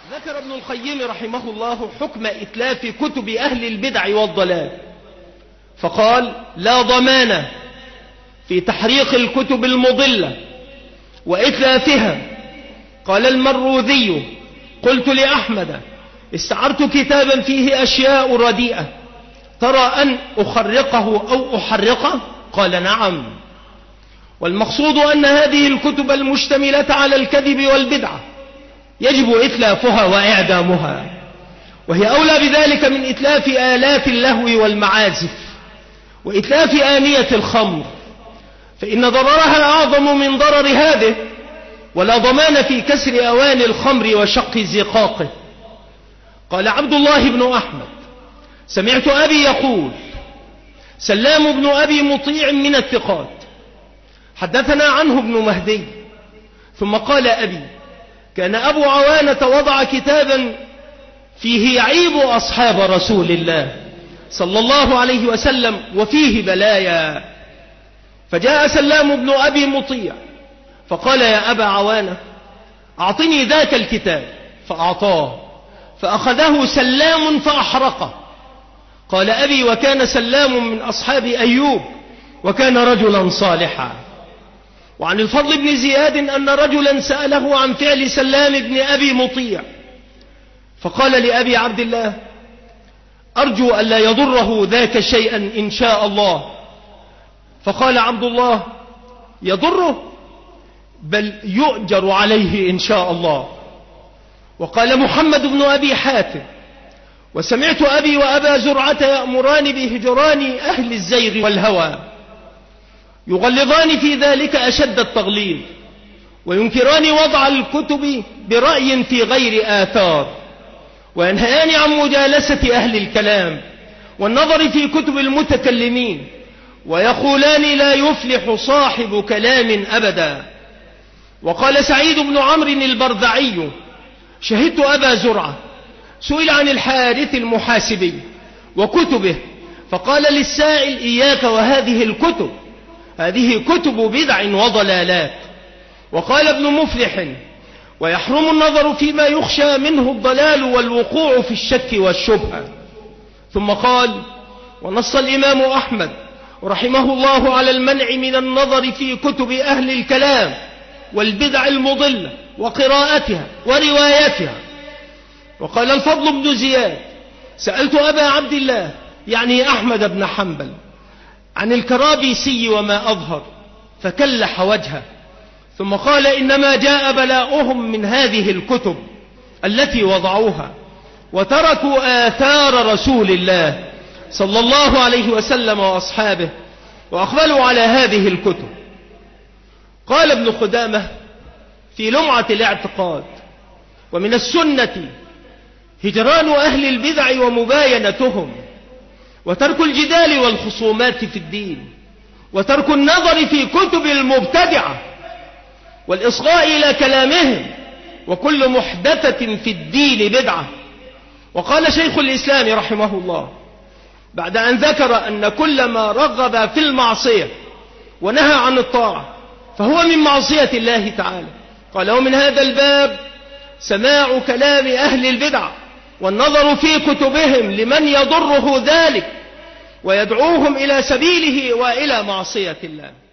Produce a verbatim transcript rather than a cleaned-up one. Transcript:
ذكر ابن القيم رحمه الله حكم إتلاف كتب أهل البدع والضلال، فقال: لا ضمان في تحريق الكتب المضلة وإتلافها. قال المروذي: قلت لأحمد: استعرت كتابا فيه أشياء رديئة، ترى أن أخرقه أو أحرقه؟ قال: نعم. والمقصود أن هذه الكتب المشتملة على الكذب والبدعة يجب إتلافها وإعدامها، وهي أولى بذلك من إتلاف آلات اللهو والمعازف وإتلاف آنية الخمر، فإن ضررها أعظم من ضرر هذه، ولا ضمان في كسر أوان الخمر وشق زقاقه. قال عبد الله بن أحمد: سمعت أبي يقول: سلام بن أبي مطيع من الثقات، حدثنا عنه ابن مهدي. ثم قال أبي: كان أبو عوانة وضع كتابا فيه يعيب أصحاب رسول الله صلى الله عليه وسلم وفيه بلايا، فجاء سلام بن أبي مطيع فقال: يا أبا عوانة، أعطني ذاك الكتاب، فأعطاه، فأخذه سلام فأحرقه. قال أبي: وكان سلام من أصحاب أيوب، وكان رجلا صالحا. وعن الفضل بن زياد أن رجلا سأله عن فعل سلام بن أبي مطيع، فقال لأبي عبد الله: أرجو ألا يضره ذاك شيئا إن شاء الله. فقال عبد الله: يضره؟ بل يؤجر عليه إن شاء الله. وقال محمد بن أبي حاتم: وسمعت أبي وأبا زرعة يأمران بهجران أهل الزيغ والهوى، يغلظان في ذلك أشد التغليظ، وينكران وضع الكتب برأي في غير آثار، وينهيان عن مجالسة أهل الكلام والنظر في كتب المتكلمين، ويقولان: لا يفلح صاحب كلام أبدا. وقال سعيد بن عمرو البرذعي: شهدت أبا زرعة سئل عن الحارث المحاسبي وكتبه، فقال للسائل: إياك وهذه الكتب، هذه كتب بدع وضلالات. وقال ابن مفلح: ويحرم النظر فيما يخشى منه الضلال والوقوع في الشك والشبهة. ثم قال: ونص الإمام أحمد رحمه الله على المنع من النظر في كتب أهل الكلام والبدع المضلة وقراءتها وروايتها. وقال الفضل بن زياد: سألت أبا عبد الله يعني أحمد بن حنبل عن الكرابيسي وما أظهر، فكلح وجهه، ثم قال: إنما جاء بلاؤهم من هذه الكتب التي وضعوها وتركوا آثار رسول الله صلى الله عليه وسلم وأصحابه وأقبلوا على هذه الكتب. قال ابن قدامة في لمعة الاعتقاد: ومن السنة هجران أهل البدع ومباينتهم، وترك الجدال والخصومات في الدين، وترك النظر في كتب المبتدعة والإصغاء إلى كلامهم، وكل محدثة في الدين بدعة. وقال شيخ الإسلام رحمه الله بعد أن ذكر أن كل ما رغب في المعصية ونهى عن الطاعة فهو من معصية الله تعالى، قال: ومن هذا الباب سماع كلام أهل البدع والنظر في كتبهم لمن يضره ذلك ويدعوهم إلى سبيله وإلى معصية الله.